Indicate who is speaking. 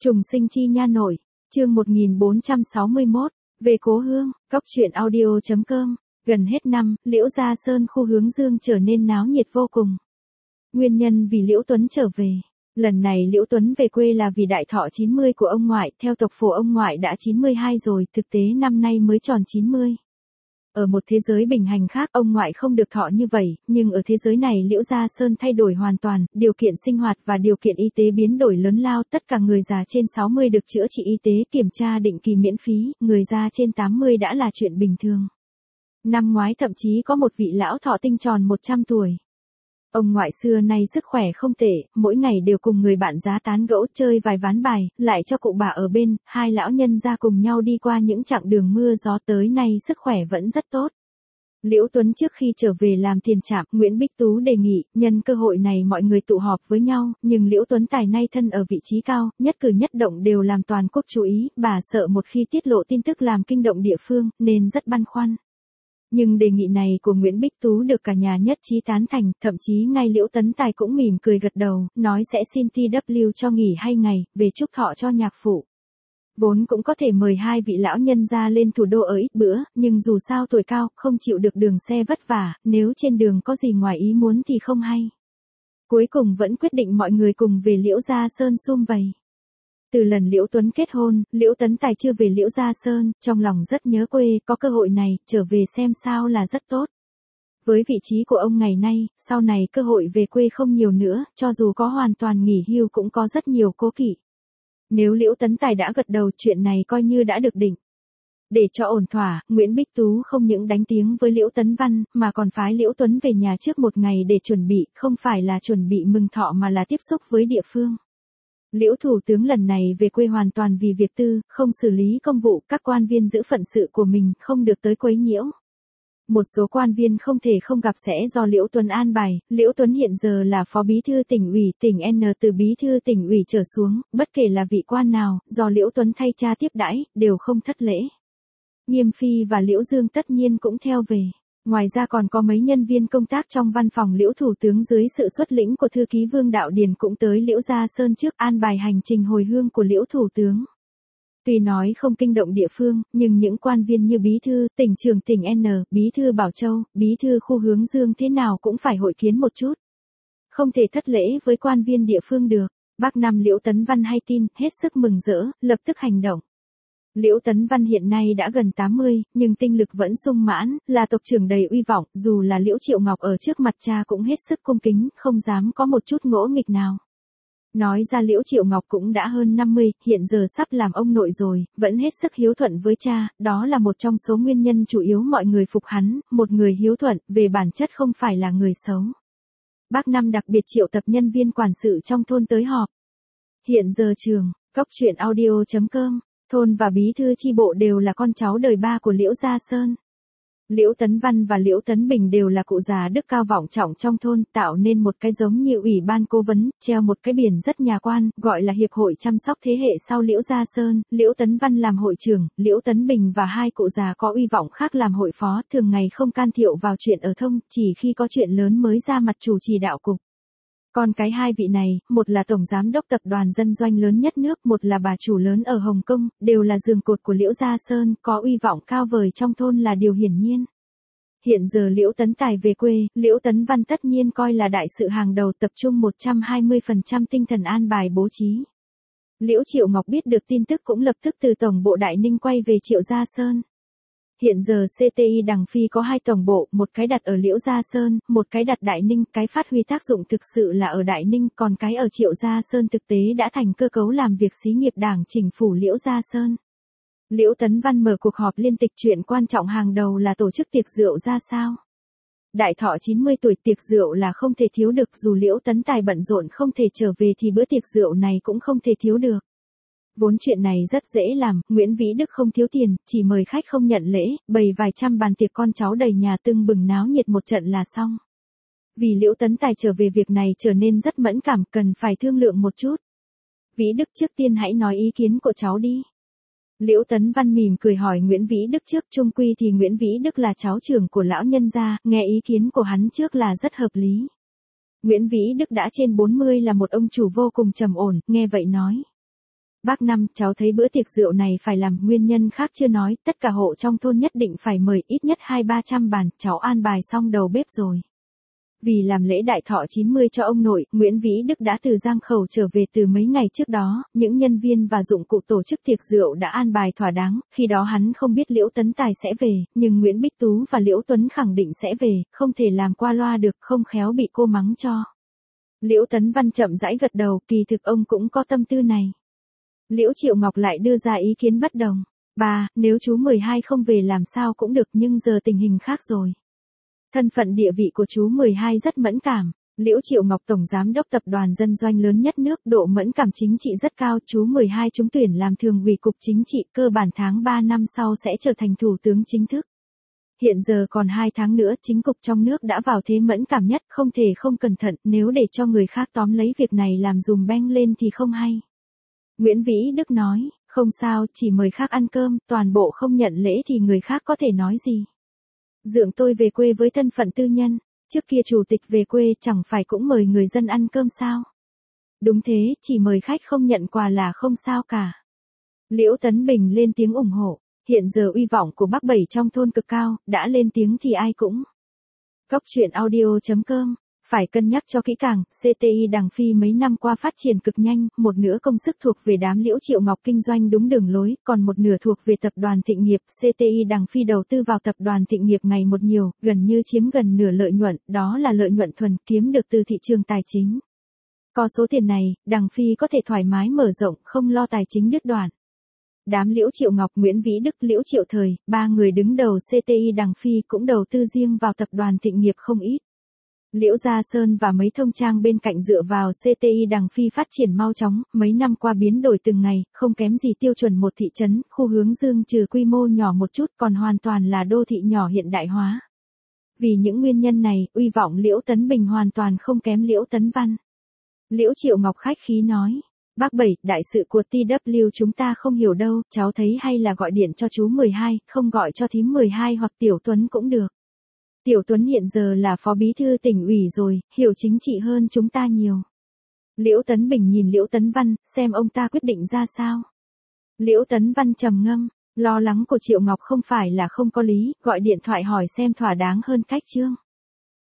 Speaker 1: Trùng sinh chi nha nội, chương 1461, về cố hương, góc truyện audio.com, gần hết năm, Liễu Gia Sơn khu hướng dương trở nên náo nhiệt vô cùng. Nguyên nhân vì Liễu Tuấn trở về. Lần này Liễu Tuấn về quê là vì đại thọ 90 của ông ngoại, theo tộc phổ ông ngoại đã 92 rồi, thực tế năm nay mới tròn 90. Ở một thế giới bình hành khác, ông ngoại không được thọ như vậy, nhưng ở thế giới này Liễu Gia Sơn thay đổi hoàn toàn, điều kiện sinh hoạt và điều kiện y tế biến đổi lớn lao, tất cả người già trên 60 được chữa trị y tế kiểm tra định kỳ miễn phí, người già trên 80 đã là chuyện bình thường. Năm ngoái thậm chí có một vị lão thọ tinh tròn 100 tuổi. Ông ngoại xưa nay sức khỏe không tệ, mỗi ngày đều cùng người bạn giá tán gẫu chơi vài ván bài, lại cho cụ bà ở bên, hai lão nhân ra cùng nhau đi qua những chặng đường mưa gió tới nay sức khỏe vẫn rất tốt. Liễu Tuấn trước khi trở về làm tiền trạm, Nguyễn Bích Tú đề nghị, nhân cơ hội này mọi người tụ họp với nhau, nhưng Liễu Tuấn tài nay thân ở vị trí cao, nhất cử nhất động đều làm toàn quốc chú ý, bà sợ một khi tiết lộ tin tức làm kinh động địa phương, nên rất băn khoăn. Nhưng đề nghị này của Nguyễn Bích Tú được cả nhà nhất trí tán thành, thậm chí ngay Liễu Tấn Tài cũng mỉm cười gật đầu, nói sẽ xin TW cho nghỉ 2 ngày, về chúc thọ cho nhạc phụ. Vốn cũng có thể mời hai vị lão nhân ra lên thủ đô ở ít bữa, nhưng dù sao tuổi cao, không chịu được đường xe vất vả, nếu trên đường có gì ngoài ý muốn thì không hay. Cuối cùng vẫn quyết định mọi người cùng về Liễu Gia Sơn sum vầy. Từ lần Liễu Tuấn kết hôn, Liễu Tấn Tài chưa về Liễu Gia Sơn, trong lòng rất nhớ quê, có cơ hội này, trở về xem sao là rất tốt. Với vị trí của ông ngày nay, sau này cơ hội về quê không nhiều nữa, cho dù có hoàn toàn nghỉ hưu cũng có rất nhiều cố kỵ. Nếu Liễu Tấn Tài đã gật đầu, chuyện này coi như đã được định. Để cho ổn thỏa, Nguyễn Bích Tú không những đánh tiếng với Liễu Tấn Văn, mà còn phái Liễu Tuấn về nhà trước một ngày để chuẩn bị, không phải là chuẩn bị mừng thọ mà là tiếp xúc với địa phương. Liễu thủ tướng lần này về quê hoàn toàn vì việc tư, không xử lý công vụ, các quan viên giữ phận sự của mình, không được tới quấy nhiễu. Một số quan viên không thể không gặp sẽ do Liễu Tuấn an bài, Liễu Tuấn hiện giờ là phó bí thư tỉnh ủy tỉnh N, từ bí thư tỉnh ủy trở xuống, bất kể là vị quan nào, do Liễu Tuấn thay cha tiếp đãi, đều không thất lễ. Nghiêm Phi và Liễu Dương tất nhiên cũng theo về. Ngoài ra còn có mấy nhân viên công tác trong văn phòng Liễu thủ tướng dưới sự xuất lĩnh của thư ký Vương Đạo Điền cũng tới Liễu Gia Sơn trước an bài hành trình hồi hương của Liễu thủ tướng. Tuy nói không kinh động địa phương, nhưng những quan viên như bí thư tỉnh trưởng tỉnh N, bí thư Bảo Châu, bí thư khu hướng Dương thế nào cũng phải hội kiến một chút. Không thể thất lễ với quan viên địa phương được. Bác Năm Liễu Tấn Văn hay tin, hết sức mừng rỡ, lập tức hành động. Liễu Tấn Văn hiện nay đã gần 80, nhưng tinh lực vẫn sung mãn, là tộc trưởng đầy uy vọng, dù là Liễu Triệu Ngọc ở trước mặt cha cũng hết sức cung kính, không dám có một chút ngỗ nghịch nào. Nói ra Liễu Triệu Ngọc cũng đã hơn 50, hiện giờ sắp làm ông nội rồi, vẫn hết sức hiếu thuận với cha, đó là một trong số nguyên nhân chủ yếu mọi người phục hắn, một người hiếu thuận, về bản chất không phải là người xấu. Bác Năm đặc biệt triệu tập nhân viên quản sự trong thôn tới họp. Hiện giờ trường, góc truyện audio.com. Thôn và bí thư chi bộ đều là con cháu đời ba của Liễu Gia Sơn. Liễu Tấn Văn và Liễu Tấn Bình đều là cụ già đức cao vọng trọng trong thôn, tạo nên một cái giống như ủy ban cố vấn, treo một cái biển rất nhà quan, gọi là Hiệp hội chăm sóc thế hệ sau Liễu Gia Sơn. Liễu Tấn Văn làm hội trưởng, Liễu Tấn Bình và hai cụ già có uy vọng khác làm hội phó, thường ngày không can thiệp vào chuyện ở thông, chỉ khi có chuyện lớn mới ra mặt chủ trì đạo cục. Còn cái hai vị này, một là tổng giám đốc tập đoàn dân doanh lớn nhất nước, một là bà chủ lớn ở Hồng Kông, đều là giường cột của Liễu Gia Sơn, có uy vọng cao vời trong thôn là điều hiển nhiên. Hiện giờ Liễu Tấn Tài về quê, Liễu Tấn Văn tất nhiên coi là đại sự hàng đầu, tập trung 120% tinh thần an bài bố trí. Liễu Triệu Ngọc biết được tin tức cũng lập tức từ tổng bộ Đại Ninh quay về Triệu Gia Sơn. Hiện giờ CTI Đằng Phi có 2 tổng bộ, một cái đặt ở Liễu Gia Sơn, một cái đặt Đại Ninh, cái phát huy tác dụng thực sự là ở Đại Ninh, còn cái ở Triệu Gia Sơn thực tế đã thành cơ cấu làm việc xí nghiệp đảng chỉnh phủ Liễu Gia Sơn. Liễu Tấn Văn mở cuộc họp liên tịch, chuyện quan trọng hàng đầu là tổ chức tiệc rượu ra sao. Đại thọ 90 tuổi, tiệc rượu là không thể thiếu được, dù Liễu Tấn Tài bận rộn không thể trở về thì bữa tiệc rượu này cũng không thể thiếu được. Vốn chuyện này rất dễ làm, Nguyễn Vĩ Đức không thiếu tiền, chỉ mời khách không nhận lễ, bày vài trăm bàn tiệc con cháu đầy nhà tưng bừng náo nhiệt một trận là xong. Vì Liễu Tấn Tài trở về việc này trở nên rất mẫn cảm, cần phải thương lượng một chút. Vĩ Đức trước tiên hãy nói ý kiến của cháu đi. Liễu Tấn Văn mỉm cười hỏi Nguyễn Vĩ Đức trước, chung quy thì Nguyễn Vĩ Đức là cháu trưởng của lão nhân gia, nghe ý kiến của hắn trước là rất hợp lý. Nguyễn Vĩ Đức đã trên 40 là một ông chủ vô cùng trầm ổn, nghe vậy nói. Bác Năm, cháu thấy bữa tiệc rượu này phải làm, nguyên nhân khác chưa nói, tất cả hộ trong thôn nhất định phải mời, ít nhất 200-300 bàn, cháu an bài xong đầu bếp rồi. Vì làm lễ đại thọ 90 cho ông nội, Nguyễn Vĩ Đức đã từ Giang Khẩu trở về từ mấy ngày trước đó, những nhân viên và dụng cụ tổ chức tiệc rượu đã an bài thỏa đáng, khi đó hắn không biết Liễu Tấn Tài sẽ về, nhưng Nguyễn Bích Tú và Liễu Tuấn khẳng định sẽ về, không thể làm qua loa được, không khéo bị cô mắng cho. Liễu Tấn Văn chậm rãi gật đầu, kỳ thực ông cũng có tâm tư này. Liễu Triệu Ngọc lại đưa ra ý kiến bất đồng. Bà, nếu chú 12 không về làm sao cũng được, nhưng giờ tình hình khác rồi. Thân phận địa vị của chú 12 rất mẫn cảm. Liễu Triệu Ngọc tổng giám đốc tập đoàn dân doanh lớn nhất nước, độ mẫn cảm chính trị rất cao, chú 12 trúng tuyển làm thường ủy cục chính trị, cơ bản tháng 3 năm sau sẽ trở thành thủ tướng chính thức. Hiện giờ còn 2 tháng nữa, chính cục trong nước đã vào thế mẫn cảm nhất, không thể không cẩn thận, nếu để cho người khác tóm lấy việc này làm dùm beng lên thì không hay. Nguyễn Vĩ Đức nói, không sao, chỉ mời khác ăn cơm, toàn bộ không nhận lễ thì người khác có thể nói gì. Dượng tôi về quê với thân phận tư nhân, trước kia chủ tịch về quê chẳng phải cũng mời người dân ăn cơm sao? Đúng thế, chỉ mời khách không nhận quà là không sao cả. Liễu Tấn Bình lên tiếng ủng hộ, hiện giờ uy vọng của bác Bảy trong thôn cực cao, đã lên tiếng thì ai cũng. Góc truyện audio.com, phải cân nhắc cho kỹ càng, CTI Đằng Phi mấy năm qua phát triển cực nhanh, một nửa công sức thuộc về đám Liễu Triệu Ngọc kinh doanh đúng đường lối, còn một nửa thuộc về tập đoàn Thịnh Nghiệp. CTI Đằng Phi đầu tư vào tập đoàn Thịnh Nghiệp ngày một nhiều, gần như chiếm gần nửa lợi nhuận, đó là lợi nhuận thuần kiếm được từ thị trường tài chính. Có số tiền này, Đằng Phi có thể thoải mái mở rộng, không lo tài chính đứt đoạn. Đám Liễu Triệu Ngọc, Nguyễn Vĩ Đức, Liễu Triệu Thời, ba người đứng đầu CTI Đằng Phi cũng đầu tư riêng vào tập đoàn Thịnh Nghiệp không ít. Liễu Gia Sơn và mấy thông trang bên cạnh dựa vào CTI Đằng Phi phát triển mau chóng, mấy năm qua biến đổi từng ngày, không kém gì tiêu chuẩn một thị trấn, khu Hướng Dương trừ quy mô nhỏ một chút còn hoàn toàn là đô thị nhỏ hiện đại hóa. Vì những nguyên nhân này, uy vọng Liễu Tấn Bình hoàn toàn không kém Liễu Tấn Văn. Liễu Triệu Ngọc khách khí nói, bác Bảy, đại sự của TW chúng ta không hiểu đâu, cháu thấy hay là gọi điện cho chú 12, không gọi cho thím 12 hoặc Tiểu Tuấn cũng được. Tiểu Tuấn hiện giờ là phó bí thư tỉnh ủy rồi, hiểu chính trị hơn chúng ta nhiều. Liễu Tấn Bình nhìn Liễu Tấn Văn, xem ông ta quyết định ra sao. Liễu Tấn Văn trầm ngâm, lo lắng của Triệu Ngọc không phải là không có lý, gọi điện thoại hỏi xem thỏa đáng hơn cách chương.